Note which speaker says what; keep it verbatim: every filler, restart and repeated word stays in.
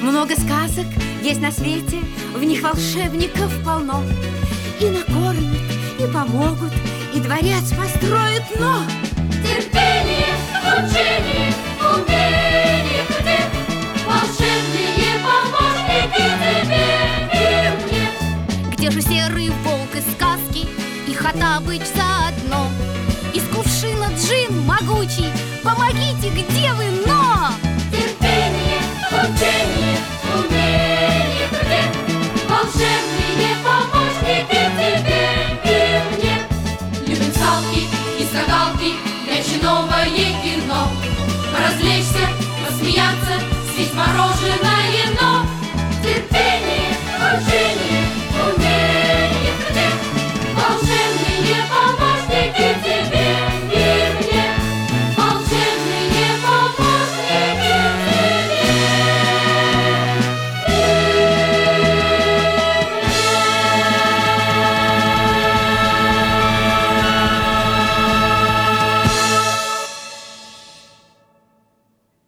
Speaker 1: Много сказок есть на свете, в них волшебников полно. И накормят, и помогут, и дворец построят, но
Speaker 2: терпение, учение, умение, где волшебные помощники тебе и мне.
Speaker 1: Где же серый волк из сказки и Хоттабыч заодно? Из кувшина джин могучий, помогите, где вы, но
Speaker 2: терпение, учение, умение, где волшебные помощники тебе и мне. Любим салки и скакалки, мяч и новое кино, поразвлечься, посмеяться, съесть мороженое.